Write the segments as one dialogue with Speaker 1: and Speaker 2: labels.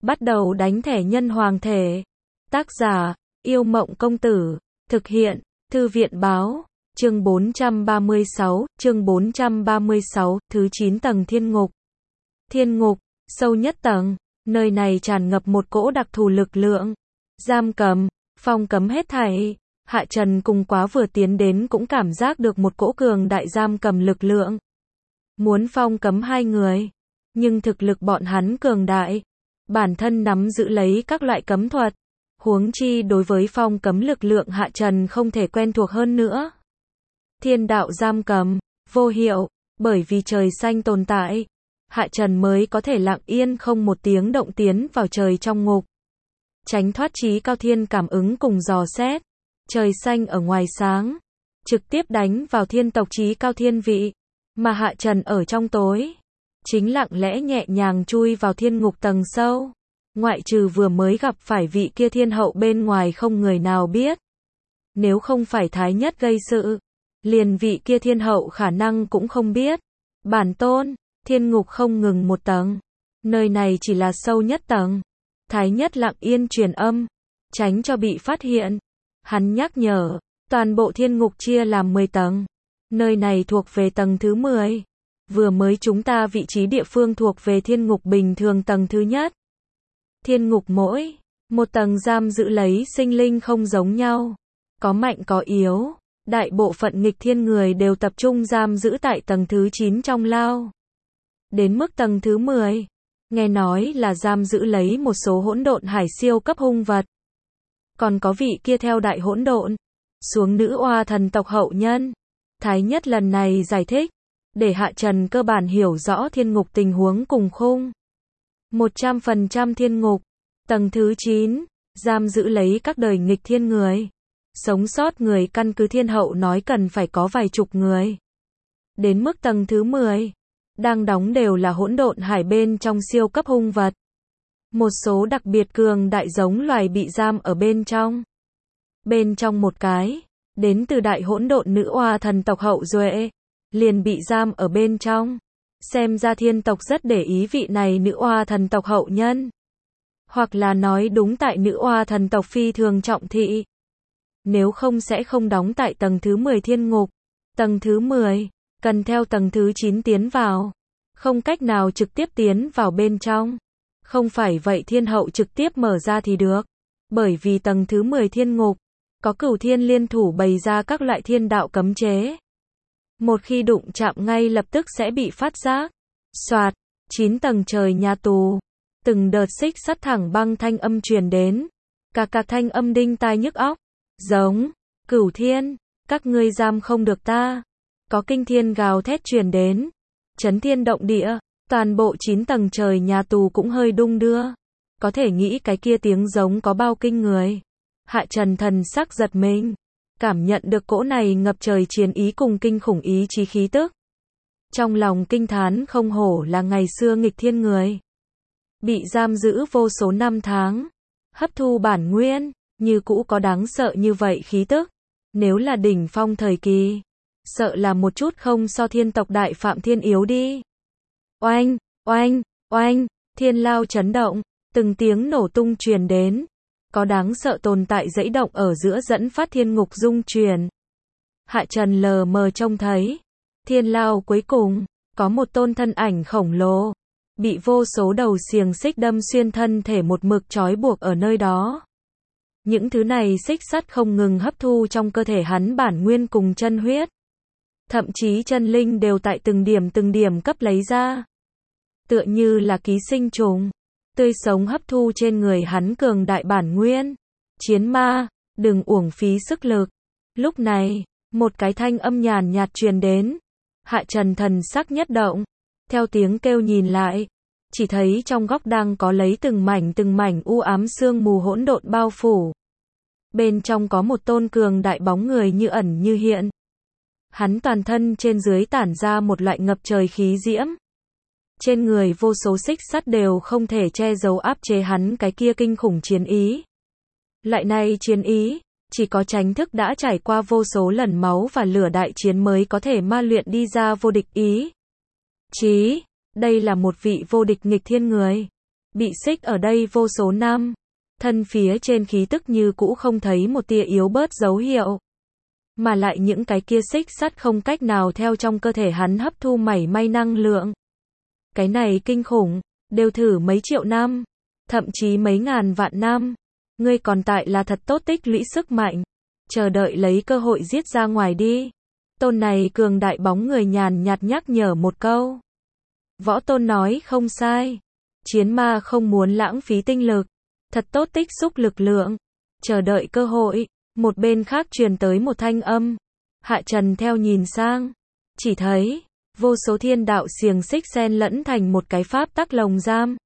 Speaker 1: Bắt đầu đánh thẻ nhân hoàng thể. Tác giả, Yêu Mộng Công Tử. Thực hiện, Thư viện Báo. Chương 436, thứ 9 tầng thiên ngục. Thiên ngục, sâu nhất tầng, nơi này tràn ngập một cỗ đặc thù lực lượng. Giam cầm, phong cấm hết thảy. Hạ Trần cùng Quá vừa tiến đến cũng cảm giác được một cỗ cường đại giam cầm lực lượng. Muốn phong cấm hai người, nhưng thực lực bọn hắn cường đại, bản thân nắm giữ lấy các loại cấm thuật, huống chi đối với phong cấm lực lượng Hạ Trần không thể quen thuộc hơn nữa. Thiên đạo giam cầm, vô hiệu, bởi vì trời xanh tồn tại, Hạ Trần mới có thể lặng yên không một tiếng động tiến vào trời trong ngục. Tránh thoát trí cao thiên cảm ứng cùng dò xét, trời xanh ở ngoài sáng, trực tiếp đánh vào thiên tộc trí cao thiên vị, mà Hạ Trần ở trong tối, chính lặng lẽ nhẹ nhàng chui vào thiên ngục tầng sâu. Ngoại trừ vừa mới gặp phải vị kia thiên hậu bên ngoài không người nào biết. Nếu không phải thái nhất gây sự, liền vị kia thiên hậu khả năng cũng không biết. Bản tôn, thiên ngục không ngừng một tầng. Nơi này chỉ là sâu nhất tầng. Thái nhất lặng yên truyền âm, tránh cho bị phát hiện. Hắn nhắc nhở, toàn bộ thiên ngục chia làm 10 tầng. Nơi này thuộc về tầng thứ 10. Vừa mới chúng ta vị trí địa phương thuộc về thiên ngục bình thường tầng thứ nhất. Thiên ngục mỗi một tầng giam giữ lấy sinh linh không giống nhau, có mạnh có yếu, đại bộ phận nghịch thiên người đều tập trung giam giữ tại tầng thứ 9 trong lao. Đến mức tầng thứ 10, nghe nói là giam giữ lấy một số hỗn độn hải siêu cấp hung vật. Còn có vị kia theo đại hỗn độn xuống nữ oa thần tộc hậu nhân. Thái nhất lần này giải thích, để Hạ Trần cơ bản hiểu rõ thiên ngục tình huống cùng khung. 100% thiên ngục, tầng thứ 9, giam giữ lấy các đời nghịch thiên người. Sống sót người căn cứ thiên hậu nói cần phải có vài chục người. Đến mức tầng thứ 10, đang đóng đều là hỗn độn hải bên trong siêu cấp hung vật. Một số đặc biệt cường đại giống loài bị giam ở bên trong. Bên trong một cái, đến từ đại hỗn độn nữ oa thần tộc hậu duệ, liền bị giam ở bên trong. Xem ra thiên tộc rất để ý vị này nữ oa thần tộc hậu nhân. Hoặc là nói đúng tại nữ oa thần tộc phi thường trọng thị. Nếu không sẽ không đóng tại tầng thứ 10 thiên ngục. Tầng thứ 10, cần theo tầng thứ 9 tiến vào. Không cách nào trực tiếp tiến vào bên trong. Không phải vậy thiên hậu trực tiếp mở ra thì được. Bởi vì tầng thứ 10 thiên ngục, có cửu thiên liên thủ bày ra các loại thiên đạo cấm chế. Một khi đụng chạm ngay lập tức sẽ bị phát giác. Soạt, 9 tầng trời nhà tù. Từng đợt xích sắt thẳng băng thanh âm truyền đến. Cả thanh âm đinh tai nhức óc. Giống, cửu thiên, các ngươi giam không được ta. Có kinh thiên gào thét truyền đến. Chấn thiên động địa, toàn bộ 9 tầng trời nhà tù cũng hơi đung đưa. Có thể nghĩ cái kia tiếng giống có bao kinh người. Hạ Trần thần sắc giật mình. Cảm nhận được cỗ này ngập trời chiến ý cùng kinh khủng ý chí khí tức. Trong lòng kinh thán không hổ là ngày xưa nghịch thiên người. Bị giam giữ vô số năm tháng. Hấp thu bản nguyên, như cũ có đáng sợ như vậy khí tức. Nếu là đỉnh phong thời kỳ, sợ là một chút không so thiên tộc đại phạm thiên yếu đi. Oanh, oanh, oanh, thiên lao chấn động, từng tiếng nổ tung truyền đến. Có đáng sợ tồn tại dãy động ở giữa dẫn phát thiên ngục rung truyền. Hạ Trần lờ mờ trông thấy, thiên lao cuối cùng, có một tôn thân ảnh khổng lồ, bị vô số đầu xiềng xích đâm xuyên thân thể một mực trói buộc ở nơi đó. Những thứ này xích sắt không ngừng hấp thu trong cơ thể hắn bản nguyên cùng chân huyết. Thậm chí chân linh đều tại từng điểm cấp lấy ra. Tựa như là ký sinh trùng, tươi sống hấp thu trên người hắn cường đại bản nguyên. Chiến ma, đừng uổng phí sức lực. Lúc này, một cái thanh âm nhàn nhạt truyền đến. Hạ Trần thần sắc nhất động. Theo tiếng kêu nhìn lại, chỉ thấy trong góc đang có lấy từng mảnh u ám sương mù hỗn độn bao phủ. Bên trong có một tôn cường đại bóng người như ẩn như hiện. Hắn toàn thân trên dưới tản ra một loại ngập trời khí diễm. Trên người vô số xích sắt đều không thể che giấu áp chế hắn cái kia kinh khủng chiến ý. Loại này chiến ý, chỉ có chánh thức đã trải qua vô số lần máu và lửa đại chiến mới có thể ma luyện đi ra vô địch ý chí. Đây là một vị vô địch nghịch thiên người. bị xích ở đây vô số năm. Thân phía trên khí tức như cũ không thấy một tia yếu bớt dấu hiệu. Mà lại những cái kia xích sắt không cách nào theo trong cơ thể hắn hấp thu mảy may năng lượng. Cái này kinh khủng, đều thử mấy triệu năm, thậm chí mấy ngàn vạn năm. Ngươi còn tại là thật tốt tích lũy sức mạnh, chờ đợi lấy cơ hội giết ra ngoài đi. Tôn này cường đại bóng người nhàn nhạt nhắc nhở một câu. Võ Tôn nói không sai. Chiến ma không muốn lãng phí tinh lực, thật tốt tích xúc lực lượng, chờ đợi cơ hội. Một bên khác truyền tới một thanh âm. Hạ Trần theo nhìn sang, chỉ thấy vô số thiên đạo xiềng xích xen lẫn thành một cái pháp tắc lồng giam,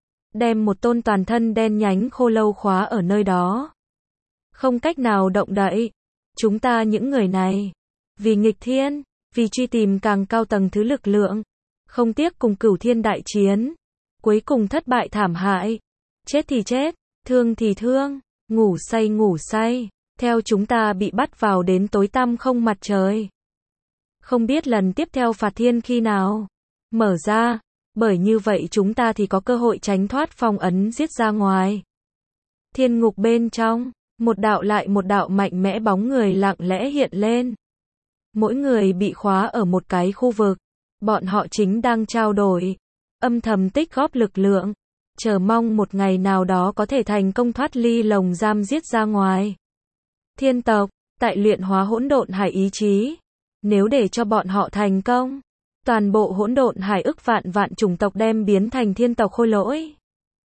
Speaker 1: đem một tôn toàn thân đen nhánh khô lâu khóa ở nơi đó, không cách nào động đậy. Chúng ta những người này, vì nghịch thiên, vì truy tìm càng cao tầng thứ lực lượng, không tiếc cùng cửu thiên đại chiến, cuối cùng thất bại thảm hại, chết thì chết, thương thì thương, ngủ say, theo chúng ta bị bắt vào đến tối tăm không mặt trời. Không biết lần tiếp theo phạt thiên khi nào mở ra, bởi như vậy chúng ta thì có cơ hội tránh thoát phong ấn giết ra ngoài. Thiên ngục bên trong, một đạo lại một đạo mạnh mẽ bóng người lặng lẽ hiện lên. Mỗi người bị khóa ở một cái khu vực, bọn họ chính đang trao đổi, âm thầm tích góp lực lượng, chờ mong một ngày nào đó có thể thành công thoát ly lồng giam giết ra ngoài. Thiên tộc, tại luyện hóa hỗn độn hải ý chí, nếu để cho bọn họ thành công, toàn bộ hỗn độn hải ức vạn vạn chủng tộc đem biến thành thiên tộc khôi lỗi.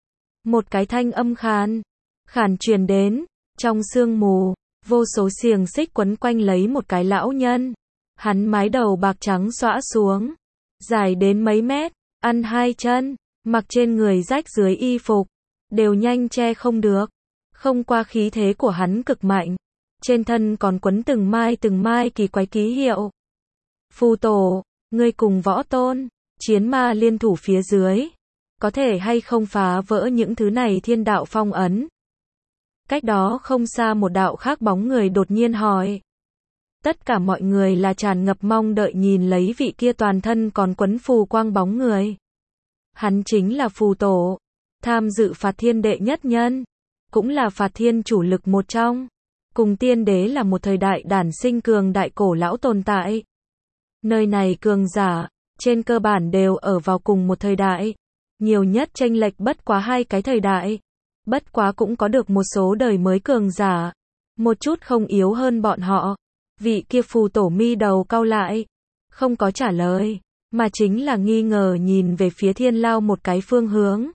Speaker 1: Một cái thanh âm khàn truyền đến, trong sương mù, vô số xiềng xích quấn quanh lấy một cái lão nhân. Hắn mái đầu bạc trắng xõa xuống, dài đến mấy mét, ăn hai chân, mặc trên người rách dưới y phục, đều nhanh che không được. Không qua khí thế của hắn cực mạnh, trên thân còn quấn từng mai kỳ quái ký hiệu. Phù tổ, ngươi cùng Võ Tôn, chiến ma liên thủ phía dưới, có thể hay không phá vỡ những thứ này thiên đạo phong ấn? Cách đó không xa một đạo khác bóng người đột nhiên hỏi. Tất cả mọi người là tràn ngập mong đợi nhìn lấy vị kia toàn thân còn quấn phù quang bóng người. Hắn chính là phù tổ, tham dự phạt thiên đệ nhất nhân, cũng là phạt thiên chủ lực một trong. Cùng tiên đế là một thời đại đản sinh cường đại cổ lão tồn tại. Nơi này cường giả, trên cơ bản đều ở vào cùng một thời đại. Nhiều nhất chênh lệch bất quá hai cái thời đại. Bất quá cũng có được một số đời mới cường giả. Một chút không yếu hơn bọn họ. Vị kia phù tổ mi đầu cau lại. Không có trả lời, mà chính là nghi ngờ nhìn về phía thiên lao một cái phương hướng.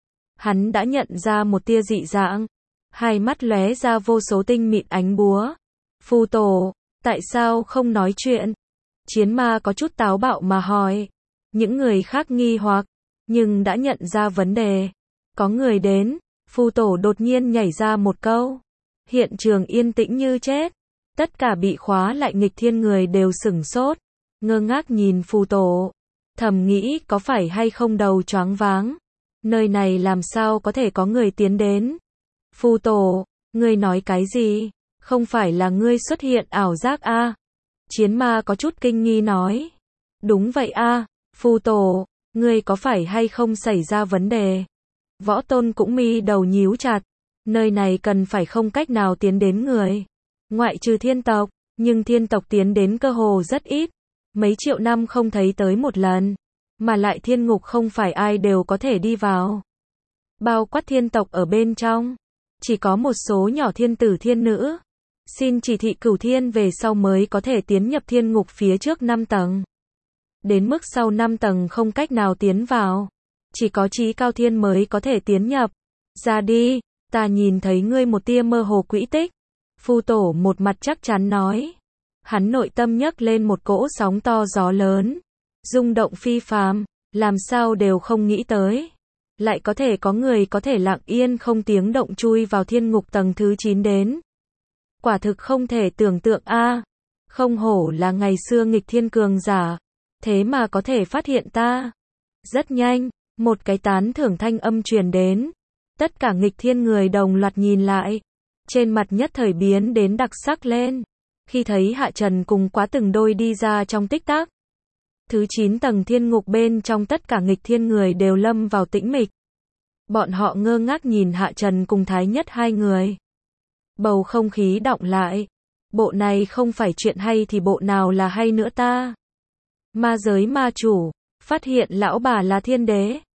Speaker 1: Hắn đã nhận ra một tia dị dạng. Hai mắt lóe ra vô số tinh mịn ánh búa. Phù tổ, tại sao không nói chuyện? Chiến ma có chút táo bạo mà hỏi. Những người khác nghi hoặc, nhưng đã nhận ra vấn đề. Có người đến, phù tổ đột nhiên nhảy ra một câu. Hiện trường yên tĩnh như chết. Tất cả bị khóa lại nghịch thiên người đều sửng sốt, ngơ ngác nhìn phù tổ. Thầm nghĩ có phải hay không đầu choáng váng. Nơi này làm sao có thể có người tiến đến? Phù tổ, ngươi nói cái gì? Không phải là ngươi xuất hiện ảo giác a? Chiến ma có chút kinh nghi nói. Đúng vậy a, phù tổ, ngươi có phải hay không xảy ra vấn đề? Võ Tôn cũng mi đầu nhíu chặt. Nơi này cần phải không cách nào tiến đến người. Ngoại trừ thiên tộc, nhưng thiên tộc tiến đến cơ hồ rất ít. Mấy triệu năm không thấy tới một lần. Mà lại thiên ngục không phải ai đều có thể đi vào. Bao quát thiên tộc ở bên trong. Chỉ có một số nhỏ thiên tử thiên nữ. Xin chỉ thị cửu thiên về sau mới có thể tiến nhập thiên ngục phía trước 5 tầng. Đến mức sau 5 tầng không cách nào tiến vào. Chỉ có chí cao thiên mới có thể tiến nhập. Ra đi, ta nhìn thấy ngươi một tia mơ hồ quỹ tích. Phù tổ một mặt chắc chắn nói. Hắn nội tâm nhấc lên một cỗ sóng to gió lớn. Rung động phi phàm, làm sao đều không nghĩ tới. Lại có thể có người có thể lặng yên không tiếng động chui vào thiên ngục tầng thứ 9 đến. Quả thực không thể tưởng tượng a. Không hổ là ngày xưa nghịch thiên cường giả. Thế mà có thể phát hiện ta. Rất nhanh, một cái tán thưởng thanh âm truyền đến. Tất cả nghịch thiên người đồng loạt nhìn lại. Trên mặt nhất thời biến đến đặc sắc lên. Khi thấy Hạ Trần cùng Quá từng đôi đi ra trong tích tắc. Thứ 9 tầng thiên ngục bên trong tất cả nghịch thiên người đều lâm vào tĩnh mịch. Bọn họ ngơ ngác nhìn Hạ Trần cùng Thái Nhất hai người. Bầu không khí đọng lại. Bộ này không phải chuyện hay thì bộ nào là hay nữa ta? Ma giới ma chủ, phát hiện lão bà là thiên đế.